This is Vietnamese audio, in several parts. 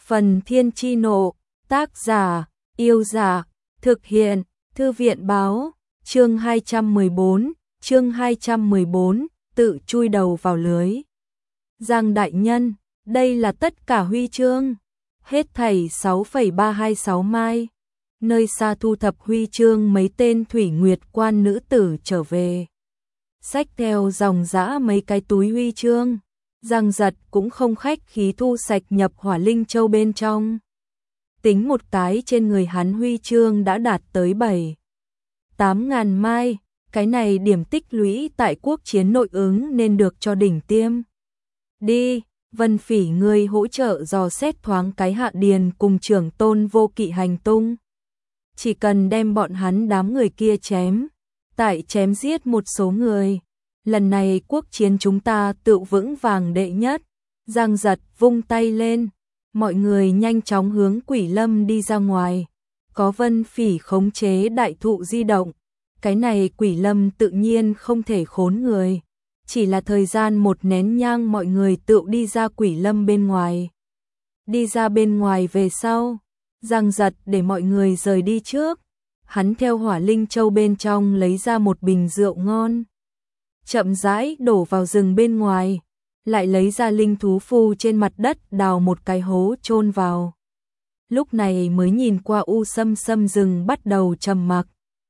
Phần Thiên Chi Nộ, tác giả, Yêu Dạ, thực hiện, Thư viện Báo, chương 214, tự chui đầu vào lưới. Giang đại nhân, đây là tất cả huy chương, hết thảy 6,326 mai. Nơi xa thu thập huy chương mấy tên thủy nguyệt quan nữ tử trở về. Xách theo dòng dã mấy cái túi huy chương. Giang Giật cũng không khách khí thu sạch nhập hỏa linh châu bên trong. Tính một cái trên người hắn huy chương đã đạt tới 7-8 ngàn mai. Cái này điểm tích lũy tại quốc chiến nội ứng nên được cho đỉnh tiêm. Đi, Vân Phỉ ngươi hỗ trợ dò xét thoáng cái Hạ Điền cùng Trưởng Tôn Vô Kỵ hành tung. Chỉ cần đem bọn hắn đám người kia chém, tại chém giết một số người. Lần này quốc chiến chúng ta tự vững vàng đệ nhất. Giang Giật vung tay lên, mọi người nhanh chóng hướng Quỷ Lâm đi ra ngoài. Có Vân Phỉ khống chế đại thụ di động. Cái này Quỷ Lâm tự nhiên không thể khốn người. Chỉ là thời gian một nén nhang mọi người tự đi ra Quỷ Lâm bên ngoài. Đi ra bên ngoài về sau, Giang Giật để mọi người rời đi trước. Hắn theo hỏa linh châu bên trong lấy ra một bình rượu ngon. Chậm rãi đổ vào rừng bên ngoài, lại lấy ra linh thú phu trên mặt đất đào một cái hố chôn vào. Lúc này mới nhìn qua u sâm sâm rừng bắt đầu trầm mặc.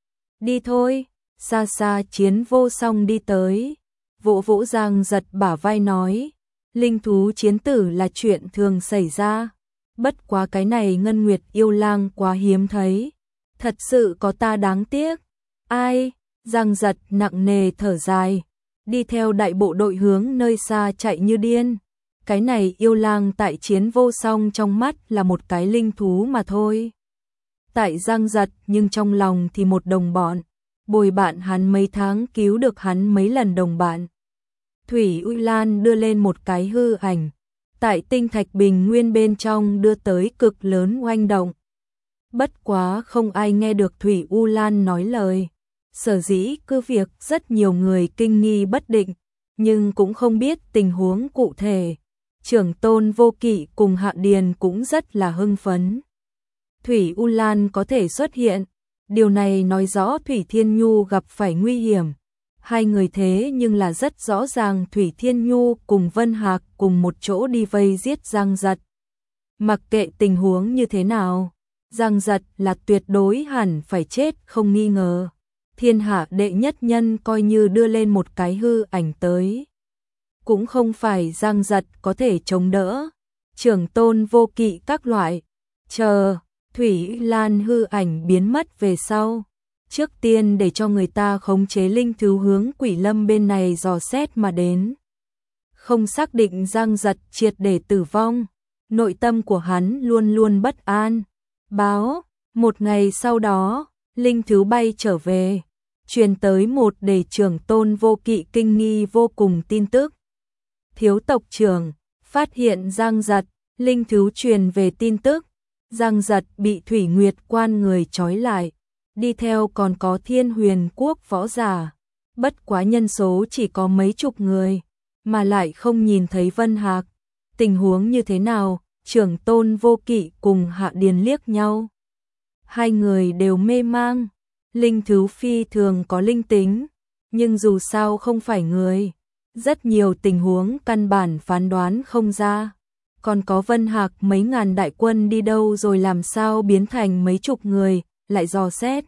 Đi thôi, xa xa Chiến Vô Song đi tới. Vỗ vỗ Giang Giật bả vai nói, linh thú chiến tử là chuyện thường xảy ra. Bất quá cái này Ngân Nguyệt yêu lang quá hiếm thấy. Thật sự có ta đáng tiếc. Ai? Giang Giật nặng nề thở dài. Đi theo đại bộ đội hướng nơi xa chạy như điên. Cái này yêu lang tại Chiến Vô Song trong mắt là một cái linh thú mà thôi. Tại Giang Giật nhưng trong lòng thì một đồng bọn. Bồi bạn hắn mấy tháng cứu được hắn mấy lần đồng bạn. Thủy Uy Lan đưa lên một cái hư ảnh. Tại tinh thạch bình nguyên bên trong đưa tới cực lớn oanh động. Bất quá không ai nghe được Thủy U Lan nói lời. Sở dĩ cứ việc rất nhiều người kinh nghi bất định, nhưng cũng không biết tình huống cụ thể. Trưởng Tôn Vô Kỵ cùng Hạ Điền cũng rất là hưng phấn. Thủy U Lan có thể xuất hiện, điều này nói rõ Thủy Thiên Nhu gặp phải nguy hiểm. Hai người thế nhưng là rất rõ ràng Thủy Thiên Nhu cùng Vân Hạc cùng một chỗ đi vây giết Giang Giật. Mặc kệ tình huống như thế nào, Giang Giật là tuyệt đối hẳn phải chết không nghi ngờ. Thiên hạ đệ nhất nhân coi như đưa lên một cái hư ảnh tới. Cũng không phải Giang Giật có thể chống đỡ. Trưởng Tôn Vô Kỵ các loại. Chờ, Thủy Lan hư ảnh biến mất về sau. Trước tiên để cho người ta khống chế linh thú hướng Quỷ Lâm bên này dò xét mà đến. Không xác định Giang Giật triệt để tử vong. Nội tâm của hắn luôn luôn bất an. Báo, một ngày sau đó, linh thú bay trở về. Truyền tới một để Trưởng Tôn Vô Kỵ kinh nghi vô cùng tin tức. Thiếu tộc trưởng phát hiện Giang Giật, linh thú truyền về tin tức. Giang Giật bị Thủy Nguyệt quan người trói lại. Đi theo còn có Thiên Huyền quốc võ giả. Bất quá nhân số chỉ có mấy chục người, mà lại không nhìn thấy Vân Hạc. Tình huống như thế nào? Trưởng Tôn Vô Kỵ cùng Hạ Điền liếc nhau. Hai người đều mê mang. Linh thú phi thường có linh tính, nhưng dù sao không phải người. Rất nhiều tình huống căn bản phán đoán không ra. Còn có Vân Hạc mấy ngàn đại quân đi đâu rồi làm sao biến thành mấy chục người, lại dò xét.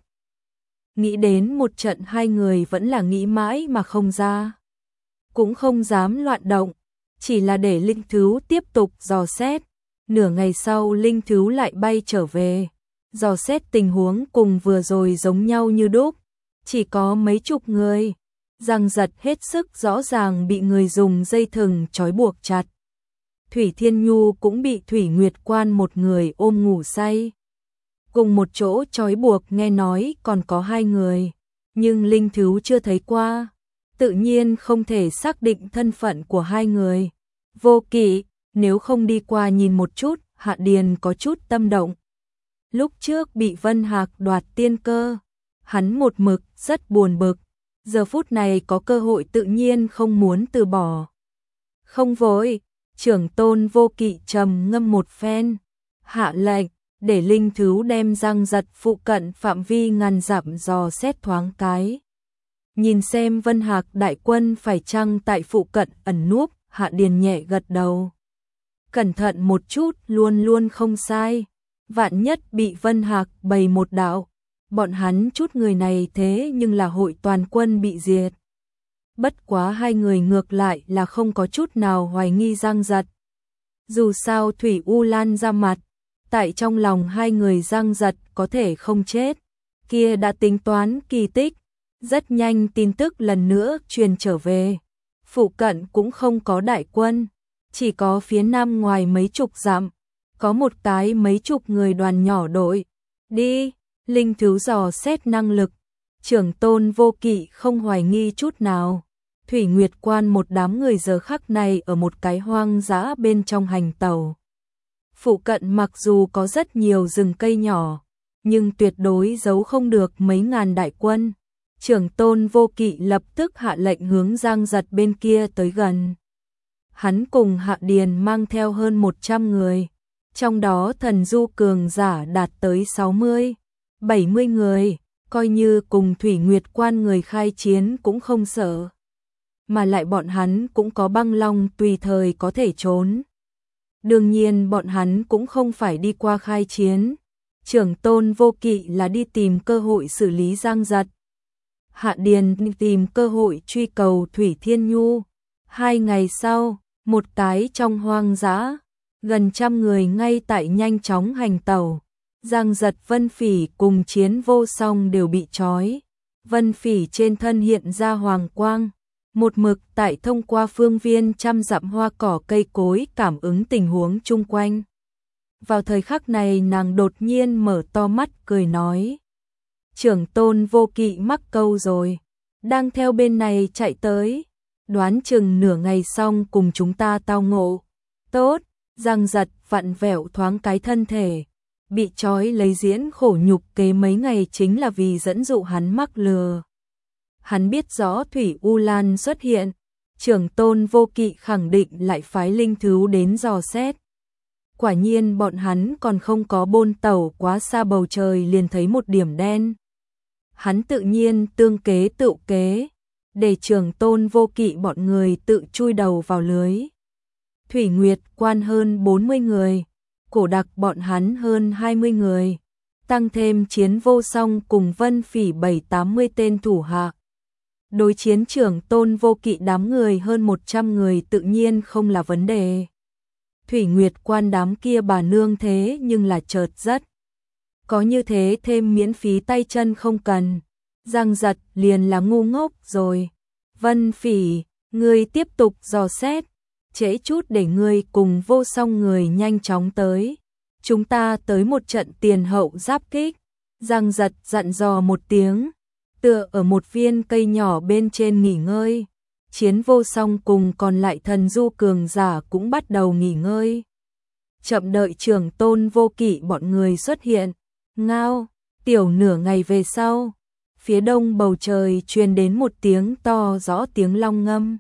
Nghĩ đến một trận hai người vẫn là nghĩ mãi mà không ra. Cũng không dám loạn động, chỉ là để linh thú tiếp tục dò xét. Nửa ngày sau linh thú lại bay trở về. Dò xét tình huống cùng vừa rồi giống nhau như đúc. Chỉ có mấy chục người. Giang Giật hết sức rõ ràng bị người dùng dây thừng trói buộc chặt. Thủy Thiên Nhu cũng bị Thủy Nguyệt quan một người ôm ngủ say. Cùng một chỗ trói buộc nghe nói còn có hai người. Nhưng linh thú chưa thấy qua. Tự nhiên không thể xác định thân phận của hai người. Vô Kỵ, nếu không đi qua nhìn một chút, Hạ Điền có chút tâm động. Lúc trước bị Vân Hạc đoạt tiên cơ, hắn một mực rất buồn bực. Giờ phút này có cơ hội tự nhiên không muốn từ bỏ. Không vội, Trưởng Tôn Vô Kỵ trầm ngâm một phen, hạ lệnh, để linh thú đem Giang Giật phụ cận phạm vi ngàn dặm dò xét thoáng cái. Nhìn xem Vân Hạc đại quân phải chăng tại phụ cận ẩn núp, Hạ Điền nhẹ gật đầu. Cẩn thận một chút luôn luôn không sai, vạn nhất bị Vân Hạc bày một đạo, bọn hắn chút người này thế nhưng là hội toàn quân bị diệt. Bất quá hai người ngược lại là không có chút nào hoài nghi Giang Giật. Dù sao Thủy U Lan ra mặt, tại trong lòng hai người Giang Giật có thể không chết, kia đã tính toán kỳ tích. Rất nhanh tin tức lần nữa truyền trở về, phụ cận cũng không có đại quân, chỉ có phía nam ngoài mấy chục dặm, có một cái mấy chục người đoàn nhỏ đội. Đi, linh thú dò xét năng lực, Trưởng Tôn Vô Kỵ không hoài nghi chút nào. Thủy Nguyệt Quan một đám người giờ khắc này ở một cái hoang dã bên trong hành tàu. Phụ cận mặc dù có rất nhiều rừng cây nhỏ, nhưng tuyệt đối giấu không được mấy ngàn đại quân. Trưởng Tôn Vô Kỵ lập tức hạ lệnh hướng Giang Giật bên kia tới gần. Hắn cùng Hạ Điền mang theo hơn 100 người, trong đó thần du cường giả đạt tới 60, 70 người, coi như cùng Thủy Nguyệt Quan người khai chiến cũng không sợ. Mà lại bọn hắn cũng có băng long tùy thời có thể trốn. Đương nhiên bọn hắn cũng không phải đi qua khai chiến. Trưởng Tôn Vô Kỵ là đi tìm cơ hội xử lý Giang Giật. Hạ Điền tìm cơ hội truy cầu Thủy Thiên Nhu. 2 ngày sau, một cái trong hoang dã, gần trăm người ngay tại nhanh chóng hành tàu. Giang Giật, Vân Phỉ cùng Chiến Vô Song đều bị trói. Vân Phỉ trên thân hiện ra hoàng quang, một mực tại thông qua phương viên trăm dặm hoa cỏ cây cối cảm ứng tình huống chung quanh. Vào thời khắc này nàng đột nhiên mở to mắt cười nói. Trưởng Tôn Vô Kỵ mắc câu rồi, đang theo bên này chạy tới, đoán chừng nửa ngày xong cùng chúng ta tao ngộ. Tốt, Giang Giật vặn vẹo thoáng cái thân thể, bị trói lấy diễn khổ nhục kế mấy ngày chính là vì dẫn dụ hắn mắc lừa. Hắn biết rõ Thủy U Lan xuất hiện, Trưởng Tôn Vô Kỵ khẳng định lại phái linh thú đến dò xét. Quả nhiên bọn hắn còn không có bôn tàu quá xa bầu trời liền thấy một điểm đen. Hắn tự nhiên tương kế tự kế, để Trưởng Tôn Vô Kỵ bọn người tự chui đầu vào lưới. Thủy Nguyệt Quan hơn 40 người, Cổ Đặc bọn hắn hơn 20 người, tăng thêm Chiến Vô Song cùng Vân Phỉ 7-80 tên thủ hạ. Đối chiến Trưởng Tôn Vô Kỵ đám người hơn 100 người tự nhiên không là vấn đề. Thủy Nguyệt Quan đám kia bà nương thế nhưng là chợt rất. Có như thế thêm miễn phí tay chân không cần. Giang Giật liền là ngu ngốc rồi. Vân Phỉ, ngươi tiếp tục dò xét. Trễ chút để ngươi cùng Vô Song người nhanh chóng tới. Chúng ta tới một trận tiền hậu giáp kích. Giang Giật dặn dò một tiếng, tựa ở một viên cây nhỏ bên trên nghỉ ngơi. Chiến Vô Song cùng còn lại thần du cường giả cũng bắt đầu nghỉ ngơi. Chậm đợi Trưởng Tôn Vô Kỵ bọn người xuất hiện. Ngao, tiểu nửa ngày về sau, phía đông bầu trời truyền đến một tiếng to rõ tiếng long ngâm.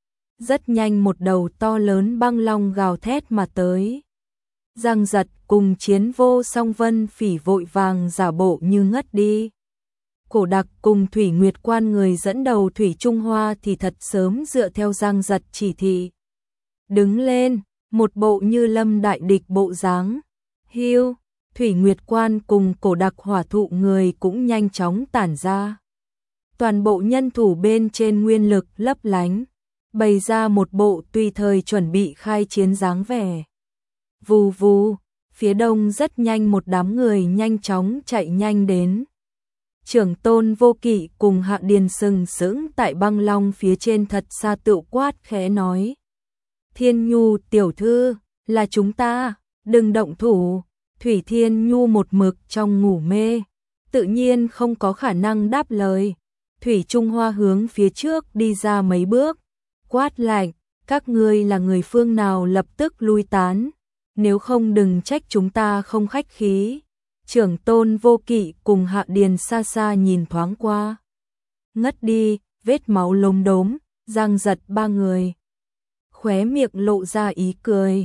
Rất nhanh một đầu to lớn băng long gào thét mà tới. Giang Giật cùng Chiến Vô Song, Vân Phỉ vội vàng giả bộ như ngất đi. Cổ Đặc cùng Thủy Nguyệt Quan người dẫn đầu Thủy Trung Hoa thì thật sớm dựa theo Giang Giật chỉ thị. Đứng lên, một bộ như lâm đại địch bộ dáng. Hiu, Thủy Nguyệt Quan cùng Cổ Đặc hỏa thụ người cũng nhanh chóng tản ra. Toàn bộ nhân thủ bên trên nguyên lực lấp lánh, bày ra một bộ tùy thời chuẩn bị khai chiến dáng vẻ. Vù vù, phía đông rất nhanh một đám người nhanh chóng chạy nhanh đến. Trưởng Tôn Vô Kỵ cùng Hạ Điền sừng sững tại băng long phía trên thật xa tự quát khẽ nói. Thiên Nhu tiểu thư, là chúng ta, đừng động thủ. Thủy Thiên Nhu một mực trong ngủ mê, tự nhiên không có khả năng đáp lời. Thủy Trung Hoa hướng phía trước đi ra mấy bước, quát lạnh, các ngươi là người phương nào lập tức lui tán, nếu không đừng trách chúng ta không khách khí. Trưởng Tôn Vô Kỵ cùng Hạ Điền xa xa nhìn thoáng qua. Ngất đi, vết máu lốm đốm, Giang Giật ba người. Khóe miệng lộ ra ý cười.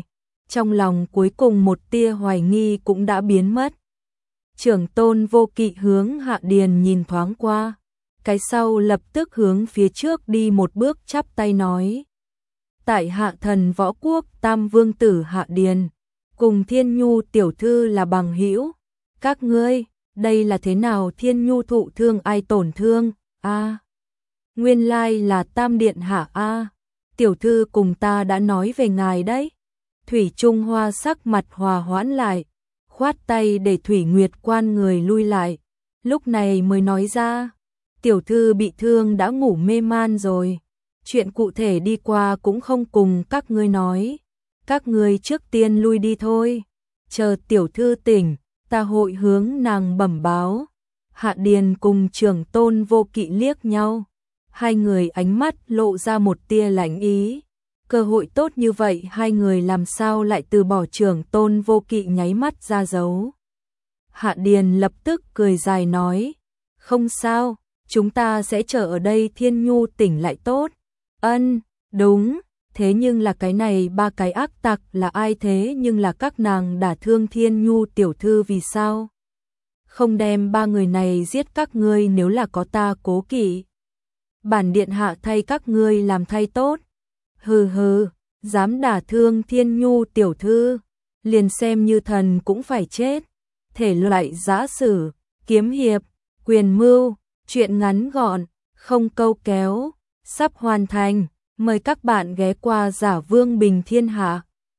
trong lòng cuối cùng một tia hoài nghi cũng đã biến mất. Trưởng Tôn Vô Kỵ hướng Hạ Điền nhìn thoáng qua, cái sau lập tức hướng phía trước đi một bước chắp tay nói: tại hạ thần Võ Quốc Tam Vương tử Hạ Điền, cùng Thiên Nhu tiểu thư là bằng hữu. Các ngươi, đây là thế nào? Thiên Nhu thụ thương, ai tổn thương? A, nguyên lai là Tam điện hạ a. Tiểu thư cùng ta đã nói về ngài đấy. Thủy Trung Hoa sắc mặt hòa hoãn lại, khoát tay để Thủy Nguyệt Quan người lui lại, lúc này mới nói ra: tiểu thư bị thương đã ngủ mê man rồi, chuyện cụ thể đi qua cũng không cùng các ngươi nói, các ngươi trước tiên lui đi thôi, chờ tiểu thư tỉnh, ta hội hướng nàng bẩm báo. Hạ Điền cùng Trưởng Tôn Vô Kỵ liếc nhau, hai người ánh mắt lộ ra một tia lạnh ý. Cơ hội tốt như vậy hai người làm sao lại từ bỏ? Trưởng Tôn Vô Kỵ nháy mắt ra dấu. Hạ Điền lập tức cười dài nói: không sao, chúng ta sẽ chờ ở đây, Thiên Nhu tỉnh lại tốt. Ân, đúng, thế nhưng là cái này ba cái ác tặc là ai? Thế nhưng là các nàng đả thương Thiên Nhu tiểu thư, vì sao không đem ba người này giết? Các ngươi nếu là có ta Cố Kỵ, bản điện hạ thay các ngươi làm thay tốt. Hừ hừ, dám đả thương Thiên Nhu tiểu thư, liền xem như thần cũng phải chết. Thể loại giã sử, kiếm hiệp, quyền mưu, chuyện ngắn gọn, không câu kéo, sắp hoàn thành. Mời các bạn ghé qua Giả Vương Bình Thiên Hạ.